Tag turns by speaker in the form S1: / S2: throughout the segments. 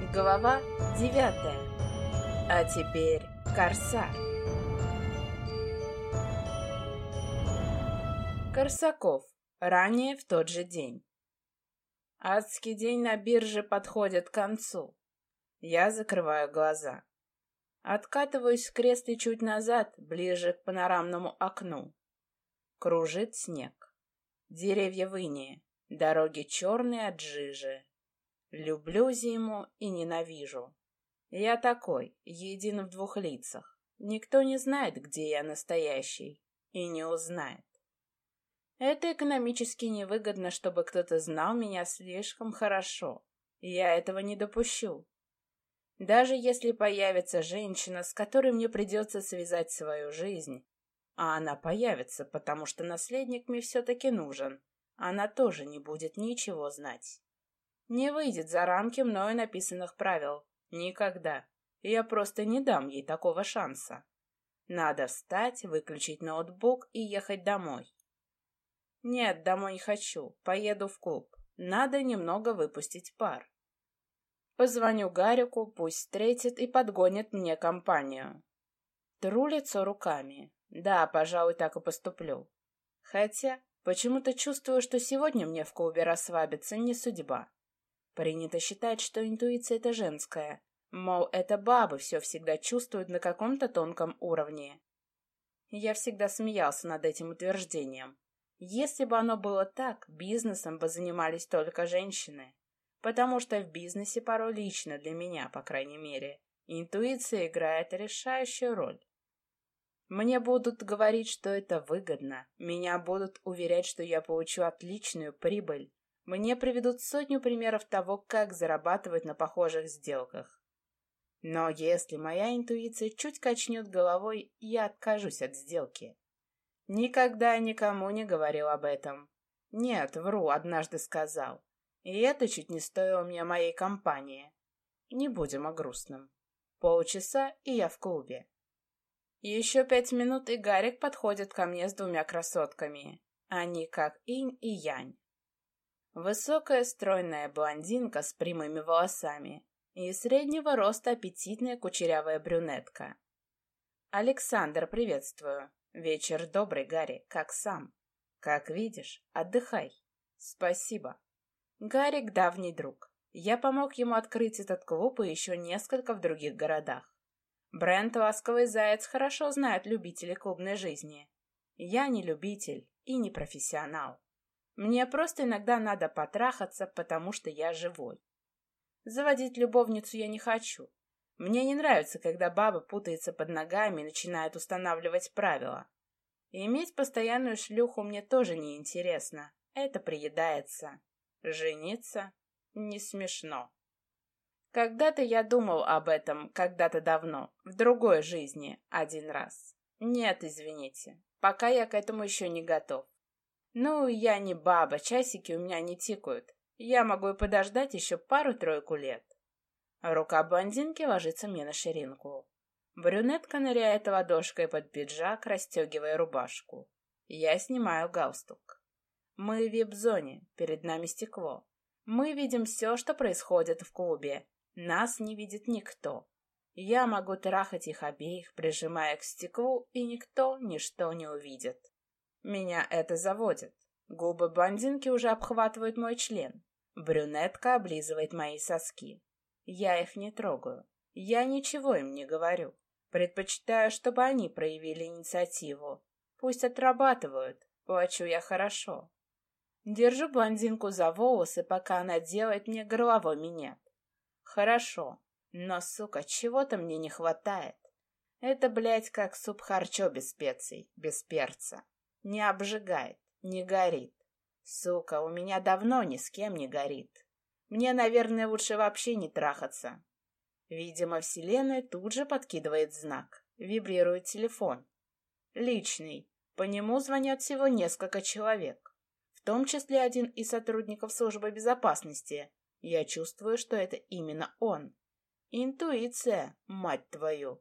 S1: Глава 9. А теперь Корсар. Корсаков. Ранее в тот же день. Адский день на бирже подходит к концу. Я закрываю глаза. Откатываюсь в кресле чуть назад, ближе к панорамному окну. Кружит снег. Деревья в инее, дороги черные от жижи. Люблю зиму и ненавижу. Я такой, един в двух лицах. Никто не знает, где я настоящий, и не узнает. Это экономически невыгодно, чтобы кто-то знал меня слишком хорошо. Я этого не допущу. Даже если появится женщина, с которой мне придется связать свою жизнь, а она появится, потому что наследник мне все-таки нужен, она тоже не будет ничего знать. Не выйдет за рамки мною написанных правил. Никогда. Я просто не дам ей такого шанса. Надо встать, выключить ноутбук и ехать домой. Нет, домой не хочу. Поеду в клуб. Надо немного выпустить пар. Позвоню Гарику, пусть встретит и подгонит мне компанию. Тру лицо руками. Да, пожалуй, так и поступлю. Хотя, почему-то чувствую, что сегодня мне в клубе расслабиться не судьба. Принято считать, что интуиция — это женская. Мол, это бабы все всегда чувствуют на каком-то тонком уровне. Я всегда смеялся над этим утверждением. Если бы оно было так, бизнесом бы занимались только женщины. Потому что в бизнесе порой лично для меня, по крайней мере, интуиция играет решающую роль. Мне будут говорить, что это выгодно. Меня будут уверять, что я получу отличную прибыль. Мне приведут сотню примеров того, как зарабатывать на похожих сделках. Но если моя интуиция чуть качнет головой, я откажусь от сделки. Никогда никому не говорил об этом. Нет, вру, однажды сказал. И это чуть не стоило мне моей компании. Не будем о грустном. Полчаса, и я в клубе. Еще 5 минут, и Гарик подходит ко мне с двумя красотками. Они как инь и янь. Высокая стройная блондинка с прямыми волосами и среднего роста аппетитная кучерявая брюнетка. «Александр, приветствую. Вечер добрый, Гарри, как сам? Как видишь, отдыхай. Спасибо. Гарик — давний друг. Я помог ему открыть этот клуб и еще несколько в других городах. Бренд «Ласковый заяц» хорошо знают любители клубной жизни. Я не любитель и не профессионал. Мне просто иногда надо потрахаться, потому что я живой. Заводить любовницу я не хочу. Мне не нравится, когда баба путается под ногами и начинает устанавливать правила. И иметь постоянную шлюху мне тоже не интересно. Это приедается. Жениться не смешно. Когда-то я думал об этом, когда-то давно, в другой жизни, один раз. Нет, извините, пока я к этому еще не готов. Ну, я не баба, часики у меня не тикают. Я могу и подождать еще пару-тройку лет. Рука блондинки ложится мне на ширинку. Брюнетка ныряет ладошкой под пиджак, расстегивая рубашку. Я снимаю галстук. Мы в вип-зоне, перед нами стекло. Мы видим все, что происходит в клубе. Нас не видит никто. Я могу трахать их обеих, прижимая к стеклу, и никто ничто не увидит. Меня это заводит. Губы блондинки уже обхватывают мой член. Брюнетка облизывает мои соски. Я их не трогаю. Я ничего им не говорю. Предпочитаю, чтобы они проявили инициативу. Пусть отрабатывают. Плачу я хорошо. Держу блондинку за волосы, пока она делает мне горловой минет. Хорошо. Но, сука, чего-то мне не хватает. Это, блядь, как суп харчо без специй, без перца. Не обжигает, не горит. Сука, у меня давно ни с кем не горит. Мне, наверное, лучше вообще не трахаться. Видимо, вселенная тут же подкидывает знак. Вибрирует телефон. Личный. По нему звонят всего несколько человек. В том числе один из сотрудников службы безопасности. Я чувствую, что это именно он. Интуиция, мать твою.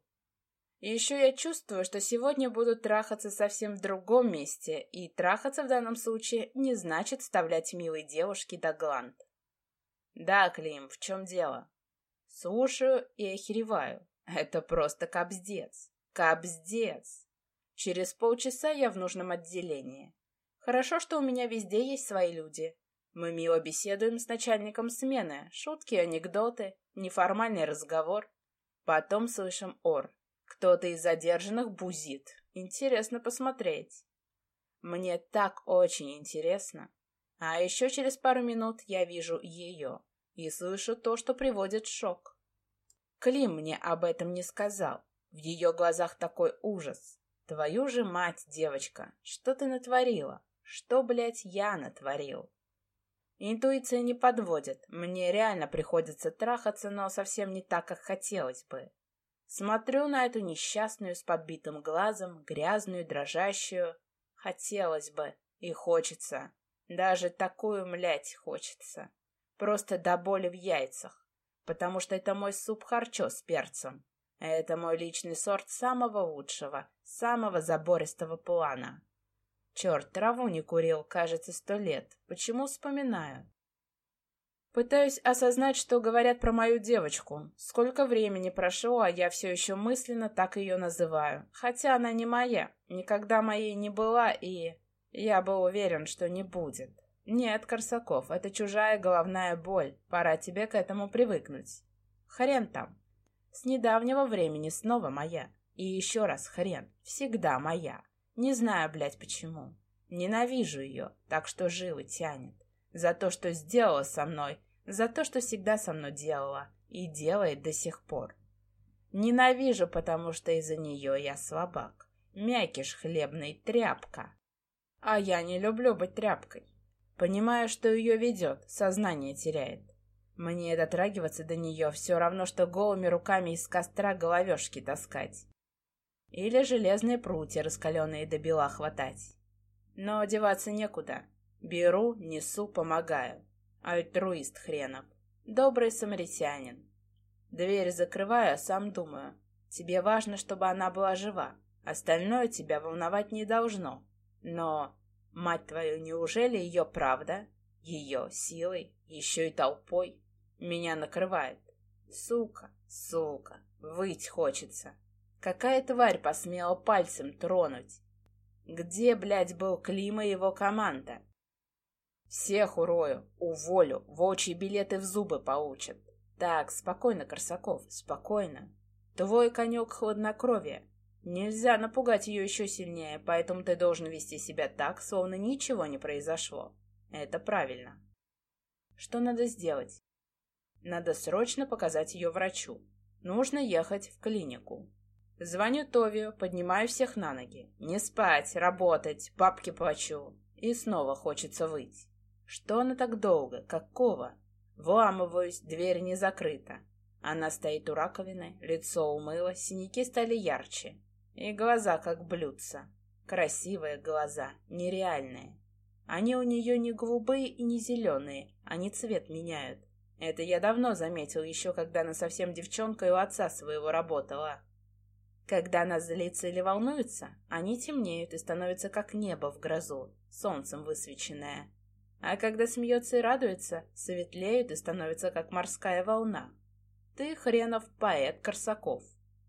S1: И еще я чувствую, что сегодня буду трахаться совсем в другом месте, и трахаться в данном случае не значит вставлять милой девушке до гланд. Да, Клим, в чем дело? Слушаю и охереваю. Это просто капздец. Капздец. Через полчаса я в нужном отделении. Хорошо, что у меня везде есть свои люди. Мы мило беседуем с начальником смены. Шутки, анекдоты, неформальный разговор. Потом слышим ор. Кто-то из задержанных бузит. Интересно посмотреть. Мне так очень интересно. А еще через пару минут я вижу ее и слышу то, что приводит в шок. Клим мне об этом не сказал. В ее глазах такой ужас. Твою же мать, девочка, что ты натворила? Что, блядь, я натворил? Интуиция не подводит. Мне реально приходится трахаться, но совсем не так, как хотелось бы. Смотрю на эту несчастную с подбитым глазом, грязную, дрожащую. Хотелось бы и хочется. Даже такую, млять, хочется. Просто до боли в яйцах. Потому что это мой суп харчо с перцем. Это мой личный сорт самого лучшего, самого забористого плана. Черт, траву не курил, кажется, 100 лет. Почему вспоминаю? Пытаюсь осознать, что говорят про мою девочку. Сколько времени прошло, а я все еще мысленно так ее называю. Хотя она не моя, никогда моей не была, и я был уверен, что не будет. Нет, Корсаков, это чужая головная боль. Пора тебе к этому привыкнуть. Хрен там. С недавнего времени снова моя. И еще раз хрен. Всегда моя. Не знаю, блядь, почему. Ненавижу ее, так что жилы тянет. За то, что сделала со мной, за то, что всегда со мной делала и делает до сих пор. Ненавижу, потому что из-за нее я слабак. Мякиш хлебный, тряпка. А я не люблю быть тряпкой. Понимаю, что ее ведет, сознание теряет. Мне дотрагиваться до нее все равно, что голыми руками из костра головешки таскать. Или железные прутья, раскаленные до бела, хватать. Но одеваться некуда. Беру, несу, помогаю. Альтруист хренов. Добрый самаритянин. Дверь закрываю, а сам думаю. Тебе важно, чтобы она была жива. Остальное тебя волновать не должно. Но, мать твою, неужели ее правда? Ее силой, еще и толпой? Меня накрывает. Сука, сука, выть хочется. Какая тварь посмела пальцем тронуть? Где, блядь, был Клим и его команда? Всех урою, уволю, волчьи билеты в зубы получат. Так, спокойно, Корсаков, спокойно. Твой конек хладнокровие. Нельзя напугать ее еще сильнее, поэтому ты должен вести себя так, словно ничего не произошло. Это правильно. Что надо сделать? Надо срочно показать ее врачу. Нужно ехать в клинику. Звоню Товию, поднимаю всех на ноги. Не спать, работать, бабки плачу. И снова хочется выть. Что она так долго? Какого? Вламываюсь, дверь не закрыта. Она стоит у раковины, лицо умыло, синяки стали ярче. И глаза как блюдца. Красивые глаза, нереальные. Они у нее не голубые и не зеленые, они цвет меняют. Это я давно заметил, еще когда она совсем девчонкой у отца своего работала. Когда она злится или волнуется, они темнеют и становятся как небо в грозу, солнцем высвеченное. А когда смеется и радуется, светлеют и становятся как морская волна. Ты хренов поэт, Корсаков.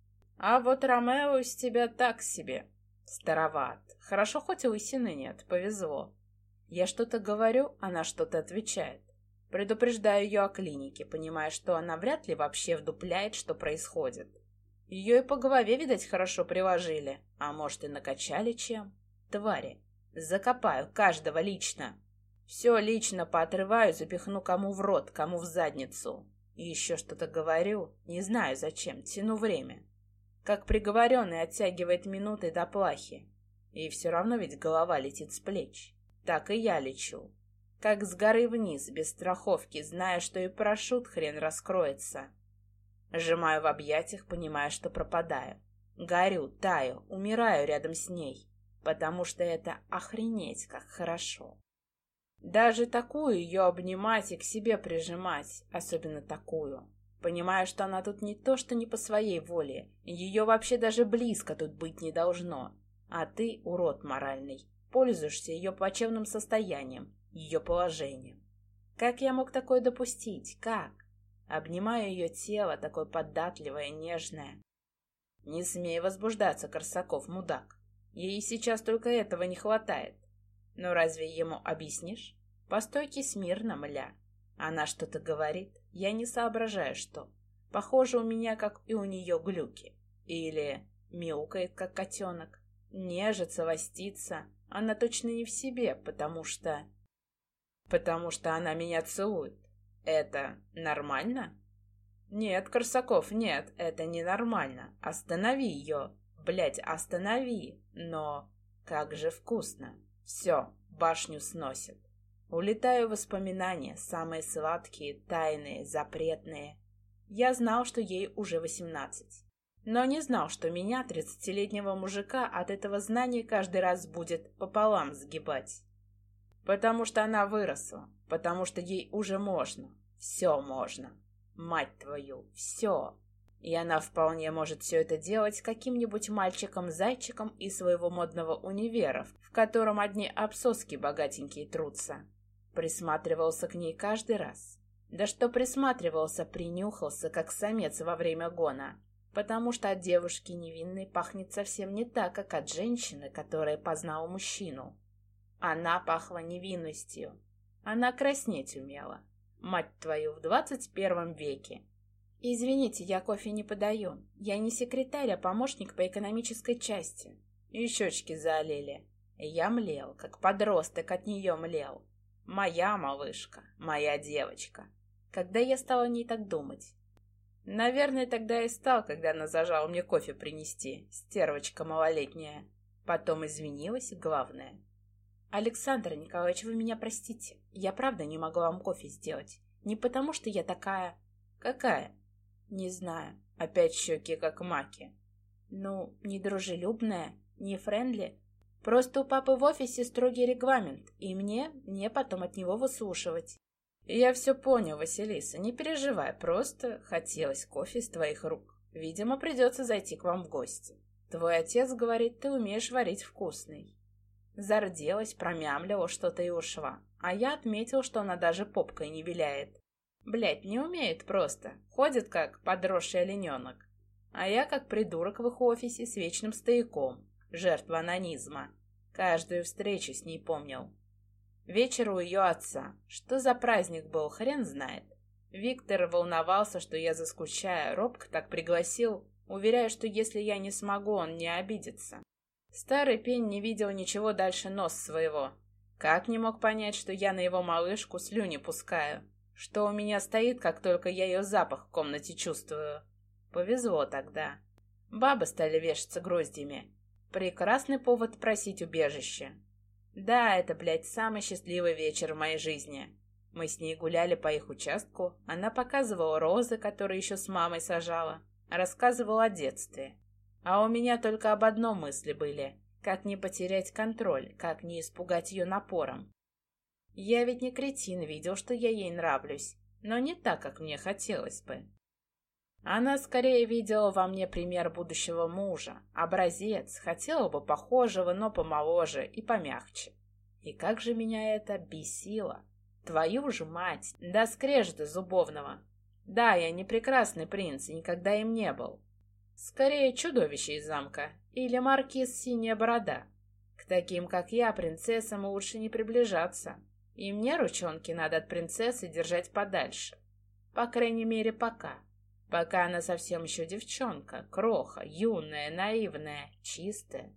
S1: А вот Ромео из тебя так себе. Староват. Хорошо, хоть и лысины нет, повезло. Я что-то говорю, она что-то отвечает. Предупреждаю ее о клинике, понимая, что она вряд ли вообще вдупляет, что происходит. Ее и по голове, видать, хорошо приложили, а может и накачали чем. Твари. Закопаю каждого лично. Все лично поотрываю, запихну кому в рот, кому в задницу. И еще что-то говорю, не знаю зачем, тяну время. Как приговоренный оттягивает минуты до плахи. И все равно ведь голова летит с плеч. Так и я лечу. Как с горы вниз, без страховки, зная, что и парашют хрен раскроется. Сжимаю в объятиях, понимая, что пропадаю. Горю, таю, умираю рядом с ней. Потому что это охренеть как хорошо. Даже такую ее обнимать и к себе прижимать, особенно такую. Понимаю, что она тут не то, что не по своей воле. Ее вообще даже близко тут быть не должно. А ты, урод моральный, пользуешься ее плачевным состоянием, ее положением. Как я мог такое допустить? Как? Обнимаю ее тело, такое податливое, нежное. Не смей возбуждаться, Корсаков, мудак. Ей сейчас только этого не хватает. Но разве ему объяснишь? Постойте смирно, мля. Она что-то говорит, я не соображаю, что. Похоже, у меня, как и у нее, глюки. Или мяукает, как котенок. Нежится, ластится. Она точно не в себе, потому что она меня целует. Это нормально? Нет, Корсаков, нет, это ненормально. Останови ее. Блядь, останови. Но как же вкусно. Все, башню сносит. Улетаю в воспоминания, самые сладкие, тайные, запретные. Я знал, что ей уже 18. Но не знал, что меня, 30-летнего мужика, от этого знания каждый раз будет пополам сгибать. Потому что она выросла, потому что ей уже можно. Все можно. Мать твою, все. И она вполне может все это делать с каким-нибудь мальчиком-зайчиком из своего модного универа, в котором одни обсоски богатенькие трутся. Присматривался к ней каждый раз. Да что присматривался, принюхался, как самец во время гона. Потому что от девушки невинной пахнет совсем не так, как от женщины, которая познала мужчину. Она пахла невинностью. Она краснеть умела. Мать твою, в 21 веке. Извините, я кофе не подаю. Я не секретарь, а помощник по экономической части. И щечки заолели. Я млел, как подросток от нее млел. Моя малышка, моя девочка. Когда я стала о ней так думать? Наверное, тогда и стал, когда она зажала мне кофе принести, стервочка малолетняя. Потом извинилась, главное. Александр Николаевич, вы меня простите. Я правда не могла вам кофе сделать. Не потому, что я такая... Какая? Не знаю. Опять щеки, как маки. Ну, не дружелюбная, не френдли. Просто у папы в офисе строгий регламент, и мне потом от него выслушивать. Я все понял, Василиса, не переживай, просто хотелось кофе с твоих рук. Видимо, придется зайти к вам в гости. Твой отец говорит, ты умеешь варить вкусный. Зарделась, промямлила что-то и ушла. А я отметил, что она даже попкой не виляет. Блядь, не умеет просто. Ходит, как подросший олененок. А я, как придурок в их офисе с вечным стояком. Жертва анонизма. Каждую встречу с ней помнил. Вечер у ее отца. Что за праздник был, хрен знает. Виктор волновался, что я заскучаю. Робко так пригласил, уверяя, что если я не смогу, он не обидится. Старый пень не видел ничего дальше нос своего. Как не мог понять, что я на его малышку слюни пускаю? Что у меня стоит, как только я ее запах в комнате чувствую? Повезло тогда. Бабы стали вешаться гроздями. Прекрасный повод просить убежище. Да, это, блядь, самый счастливый вечер в моей жизни. Мы с ней гуляли по их участку, она показывала розы, которые еще с мамой сажала, рассказывала о детстве. А у меня только об одном мысли были. Как не потерять контроль, как не испугать ее напором. Я ведь не кретин, видел, что я ей нравлюсь, но не так, как мне хотелось бы. Она скорее видела во мне пример будущего мужа, образец, хотела бы похожего, но помоложе и помягче. И как же меня это бесило! Твою же мать, до скрежета зубовного! Да, я не прекрасный принц и никогда им не был. Скорее чудовище из замка или маркиз Синяя Борода. К таким, как я, принцессам лучше не приближаться. И мне ручонки надо от принцессы держать подальше. По крайней мере, пока. Пока она совсем еще девчонка, кроха, юная, наивная, чистая.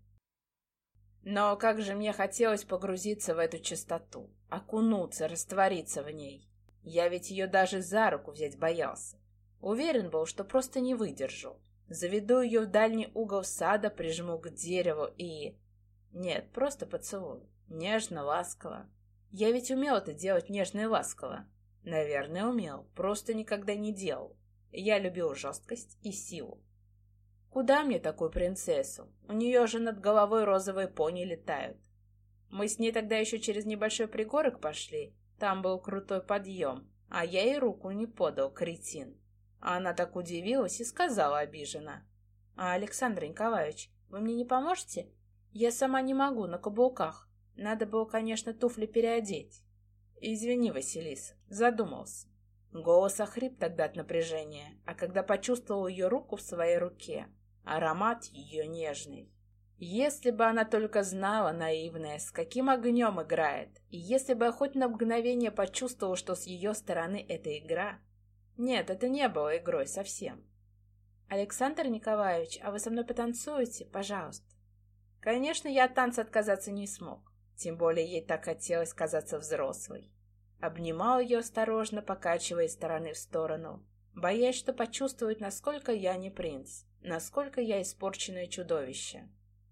S1: Но как же мне хотелось погрузиться в эту чистоту, окунуться, раствориться в ней. Я ведь ее даже за руку взять боялся. Уверен был, что просто не выдержу. Заведу ее в дальний угол сада, прижму к дереву и... Нет, просто поцелую. Нежно, ласково. Я ведь умел это делать нежно и ласково. Наверное, умел, просто никогда не делал. Я любил жесткость и силу. Куда мне такую принцессу? У нее же над головой розовые пони летают. Мы с ней тогда еще через небольшой пригорок пошли. Там был крутой подъем, а я ей руку не подал, кретин. А она так удивилась и сказала обиженно. «А, Александр Николаевич, вы мне не поможете? Я сама не могу, на каблуках. Надо было, конечно, туфли переодеть». «Извини, Василиса, задумался. Голос охрип тогда от напряжения, а когда почувствовал ее руку в своей руке, аромат ее нежный. Если бы она только знала, наивная, с каким огнем играет, и если бы я хоть на мгновение почувствовала, что с ее стороны это игра. Нет, это не было игрой совсем. «Александр Николаевич, а вы со мной потанцуете? Пожалуйста». Конечно, я от танца отказаться не смог, тем более ей так хотелось казаться взрослой. Обнимал ее осторожно, покачивая из стороны в сторону, боясь, что почувствует, насколько я не принц, насколько я испорченное чудовище.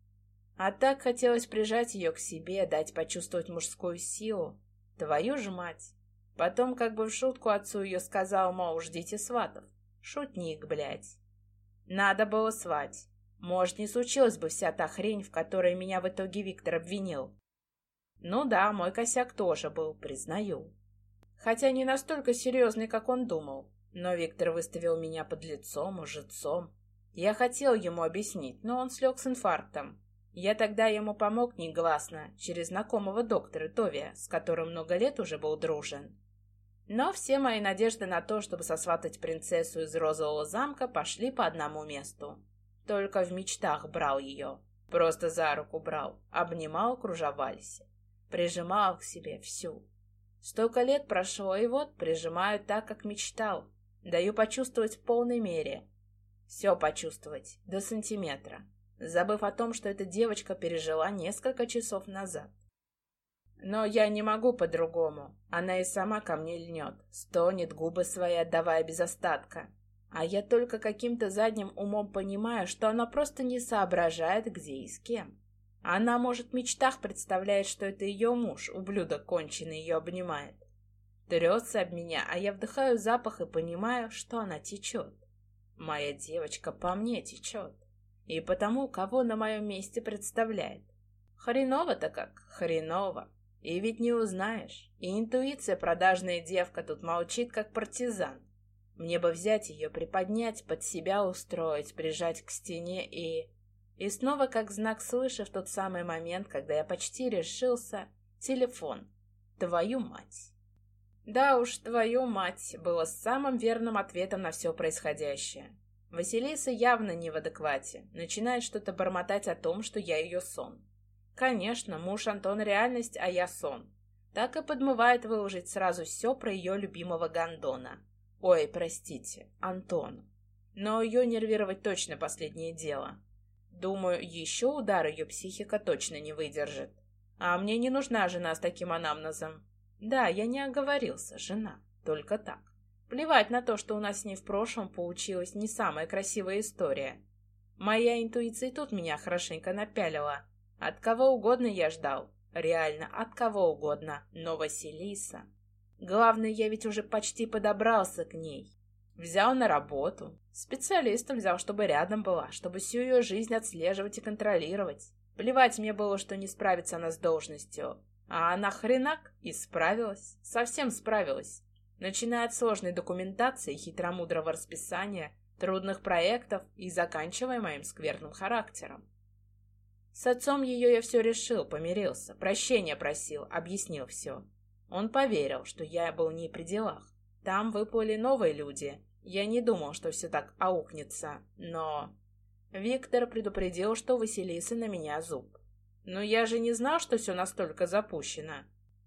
S1: А так хотелось прижать ее к себе, дать почувствовать мужскую силу. Твою ж мать! Потом как бы в шутку отцу ее сказал, мол, ждите сватов. Шутник, блядь. Надо было свать. Может, не случилась бы вся та хрень, в которой меня в итоге Виктор обвинил. Ну да, мой косяк тоже был, признаю. Хотя не настолько серьезный, как он думал. Но Виктор выставил меня подлецом, лжецом. Я хотел ему объяснить, но он слег с инфарктом. Я тогда ему помог негласно, через знакомого доктора Товия, с которым много лет уже был дружен. Но все мои надежды на то, чтобы сосватать принцессу из Розового замка, пошли по одному месту. Только в мечтах брал ее. Просто за руку брал, обнимал, кружа в вальсе. Прижимал к себе всю. Столько лет прошло, и вот прижимаю так, как мечтал. Даю почувствовать в полной мере. Все почувствовать, до сантиметра. Забыв о том, что эта девочка пережила несколько часов назад. Но я не могу по-другому. Она и сама ко мне льнет, стонет, губы свои отдавая без остатка. А я только каким-то задним умом понимаю, что она просто не соображает, где и с кем. Она, может, в мечтах представляет, что это ее муж, ублюдок конченый, ее обнимает. Трется об меня, а я вдыхаю запах и понимаю, что она течет. Моя девочка по мне течет. И потому, кого на моем месте представляет. Хреново-то как, хреново. И ведь не узнаешь. И интуиция продажная девка тут молчит, как партизан. Мне бы взять ее, приподнять, под себя устроить, прижать к стене и... И снова, как знак свыше, в тот самый момент, когда я почти решился, телефон. Твою мать. Да уж, твою мать, было самым верным ответом на все происходящее. Василиса явно не в адеквате, начинает что-то бормотать о том, что я ее сон. Конечно, муж Антон реальность, а я сон. Так и подмывает выложить сразу все про ее любимого гондона. Ой, простите, Антон. Но ее нервировать точно последнее дело. Думаю, еще удар ее психика точно не выдержит. А мне не нужна жена с таким анамнезом. Да, я не оговорился, жена, только так. Плевать на то, что у нас с ней в прошлом получилась не самая красивая история. Моя интуиция и тут меня хорошенько напялила. От кого угодно я ждал. Реально, от кого угодно. Но Василиса... Главное, я ведь уже почти подобрался к ней. Взял на работу. Специалистом взял, чтобы рядом была, чтобы всю ее жизнь отслеживать и контролировать. Плевать мне было, что не справится она с должностью. А она хренак и справилась. Совсем справилась. Начиная от сложной документации, хитромудрого расписания, трудных проектов и заканчивая моим скверным характером. С отцом ее я все решил, помирился, прощения просил, объяснил все. Он поверил, что я был не при делах. Там выплыли новые люди. Я не думал, что все так аукнется, но... Виктор предупредил, что у Василисы на меня зуб. Но я же не знал, что все настолько запущено.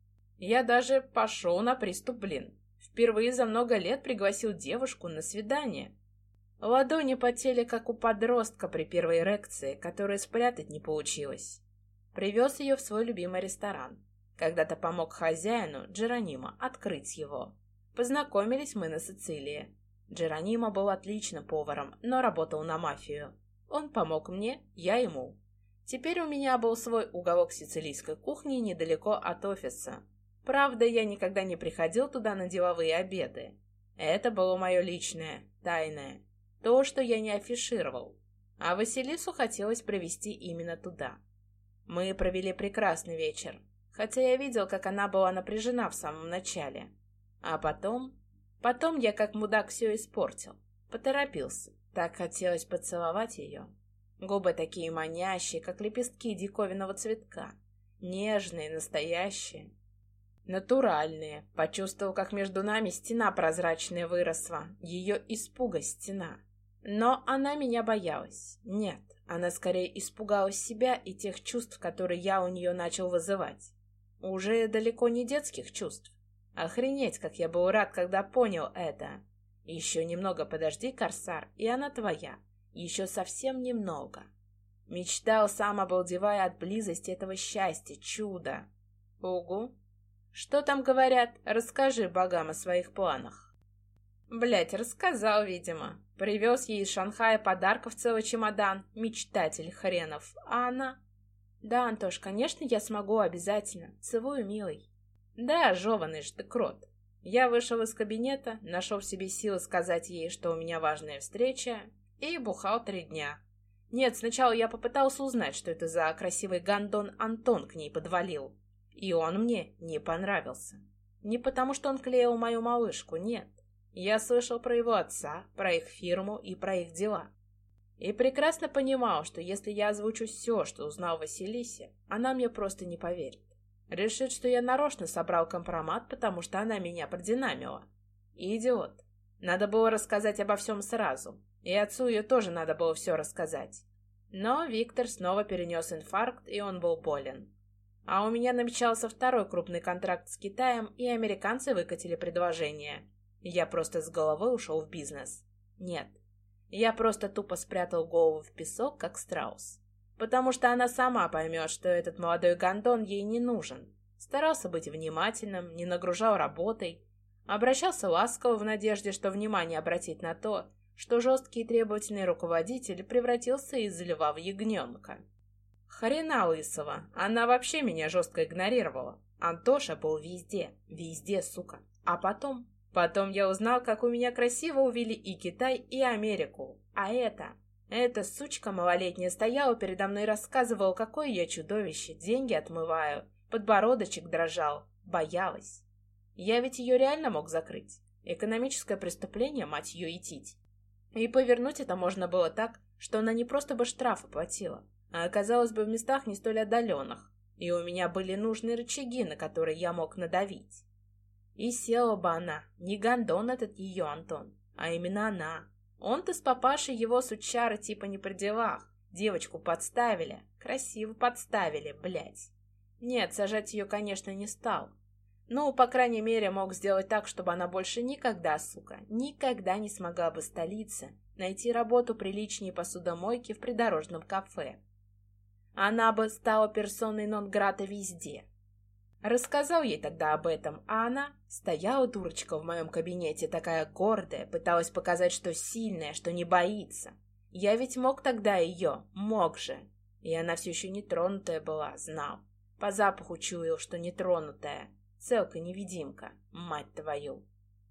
S1: Я даже пошел на приступ, блин. Впервые за много лет пригласил девушку на свидание. Ладони потели, как у подростка при первой эрекции, которую спрятать не получилось. Привез ее в свой любимый ресторан. Когда-то помог хозяину, Джеронимо, открыть его. Познакомились мы на Сицилии. Джеронимо был отличным поваром, но работал на мафию. Он помог мне, я ему. Теперь у меня был свой уголок сицилийской кухни недалеко от офиса. Правда, я никогда не приходил туда на деловые обеды. Это было мое личное, тайное. То, что я не афишировал. А Василису хотелось привезти именно туда. Мы провели прекрасный вечер, хотя я видел, как она была напряжена в самом начале. А потом я как мудак все испортил. Поторопился. Так хотелось поцеловать ее. Губы такие манящие, как лепестки диковинного цветка. Нежные, настоящие. Натуральные. Почувствовал, как между нами стена прозрачная выросла. Ее испуга стена. Но она меня боялась. Нет, она скорее испугалась себя и тех чувств, которые я у нее начал вызывать. Уже далеко не детских чувств. Охренеть, как я был рад, когда понял это. Еще немного подожди, Корсар, и она твоя. Еще совсем немного. Мечтал, сам обалдевая от близости этого счастья, чуда. Угу. Что там говорят? Расскажи богам о своих планах. Блять, рассказал, видимо. Привез ей из Шанхая подарков целый чемодан. Мечтатель хренов. А она... Да, Антош, конечно, я смогу, обязательно. Целую, милый. Да, жеваный ж ты крот. Я вышел из кабинета, нашел в себе силы сказать ей, что у меня важная встреча, и бухал 3 дня. Нет, сначала я попытался узнать, что это за красивый гондон Антон к ней подвалил. И он мне не понравился. Не потому, что он клеил мою малышку, нет. Я слышал про его отца, про их фирму и про их дела. И прекрасно понимал, что если я озвучу все, что узнал Василисе, она мне просто не поверит. Решит, что я нарочно собрал компромат, потому что она меня продинамила. Идиот. Надо было рассказать обо всем сразу. И отцу ее тоже надо было все рассказать. Но Виктор снова перенес инфаркт, и он был болен. А у меня намечался второй крупный контракт с Китаем, и американцы выкатили предложение. Я просто с головой ушел в бизнес. Нет. Я просто тупо спрятал голову в песок, как страус. Потому что она сама поймет, что этот молодой гондон ей не нужен. Старался быть внимательным, не нагружал работой. Обращался ласково в надежде, что внимание обратить на то, что жесткий и требовательный руководитель превратился из льва в ягненка. Хрена лысого, она вообще меня жестко игнорировала. Антоша был везде, везде, сука. А потом я узнал, как у меня красиво увели и Китай, и Америку. А эта сучка малолетняя стояла передо мной и рассказывала, какое я чудовище, деньги отмываю, подбородочек дрожал, боялась. Я ведь ее реально мог закрыть. Экономическое преступление, мать ее, идтить. И повернуть это можно было так, что она не просто бы штраф оплатила, а оказалась бы в местах не столь отдаленных, и у меня были нужные рычаги, на которые я мог надавить. И села бы она, не гондон этот ее Антон, а именно она. Он-то с папашей его сучара типа не при делах, девочку подставили, красиво подставили, блядь. Нет, сажать ее, конечно, не стал. Ну, по крайней мере, мог сделать так, чтобы она больше никогда, сука, никогда не смогла бы столиться найти работу приличнее посудомойки в придорожном кафе. Она бы стала персоной нон-грата везде. Рассказал ей тогда об этом, а она стояла, дурочка, в моем кабинете, такая гордая, пыталась показать, что сильная, что не боится. Я ведь мог тогда ее, мог же. И она все еще нетронутая была, знал. По запаху чуял, что нетронутая. Целка-невидимка, мать твою.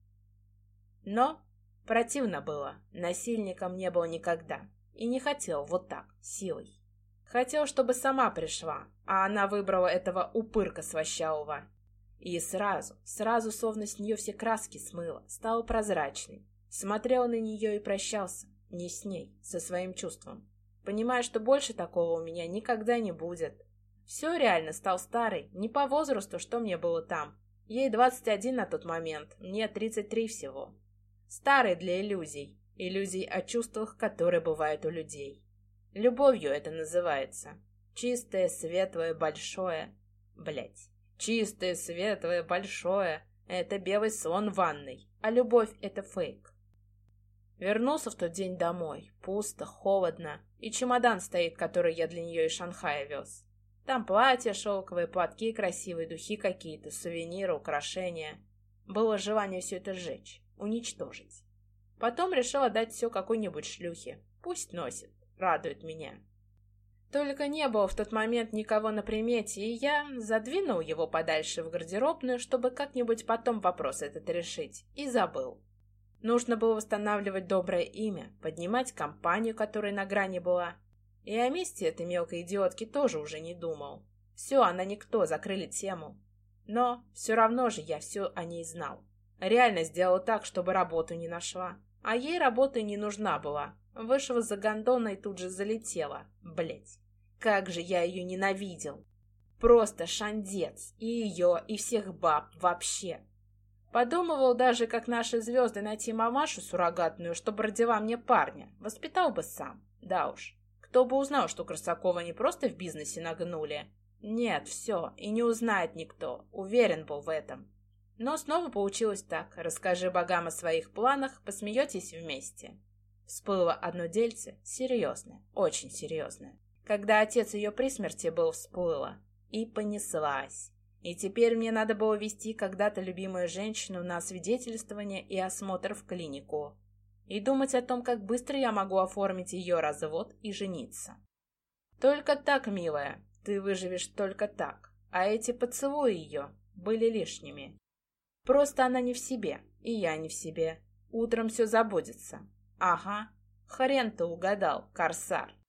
S1: Но противно было, насильником не был никогда. И не хотел вот так, силой. Хотел, чтобы сама пришла, а она выбрала этого упырка свощавого. И сразу, словно с нее все краски смыло, стала прозрачной. Смотрел на нее и прощался, не с ней, со своим чувством. Понимая, что больше такого у меня никогда не будет. Все реально, стал старый, не по возрасту, что мне было там. Ей 21 на тот момент, мне 33 всего. Старый для иллюзий, иллюзий о чувствах, которые бывают у людей. Любовью это называется. Чистое, светлое, большое. Блять. Чистое, светлое, большое. Это белый слон в ванной. А любовь — это фейк. Вернулся в тот день домой. Пусто, холодно. И чемодан стоит, который я для нее из Шанхая вез. Там платья шелковые, платки красивые, духи какие-то, сувениры, украшения. Было желание все это сжечь, уничтожить. Потом решила дать все какой-нибудь шлюхе. Пусть носит. Радует меня. Только не было в тот момент никого на примете, и я задвинул его подальше в гардеробную, чтобы как-нибудь потом вопрос этот решить, и забыл. Нужно было восстанавливать доброе имя, поднимать компанию, которая на грани была. И о месте этой мелкой идиотки тоже уже не думал. Все, она никто, закрыли тему. Но все равно же я все о ней знал. Реально сделал так, чтобы работу не нашла. А ей работа не нужна была. Вышла за гондона и тут же залетела. Блять, как же я ее ненавидел. Просто шандец. И ее, и всех баб вообще. Подумывал даже, как наши звезды, найти мамашу суррогатную, чтобы родила мне парня. Воспитал бы сам. Да уж. Кто бы узнал, что Красакова не просто в бизнесе нагнули. Нет, все, и не узнает никто. Уверен был в этом. Но снова получилось так. Расскажи богам о своих планах, посмеетесь вместе. Всплыло одно дельце, серьезное, очень серьезное. Когда отец ее при смерти был, всплыло. И понеслась. И теперь мне надо было вести когда-то любимую женщину на освидетельствование и осмотр в клинику. И думать о том, как быстро я могу оформить ее развод и жениться. Только так, милая, ты выживешь только так. А эти поцелуи ее были лишними. Просто она не в себе, и я не в себе. Утром все забудется. Ага, хрен ты угадал, корсар.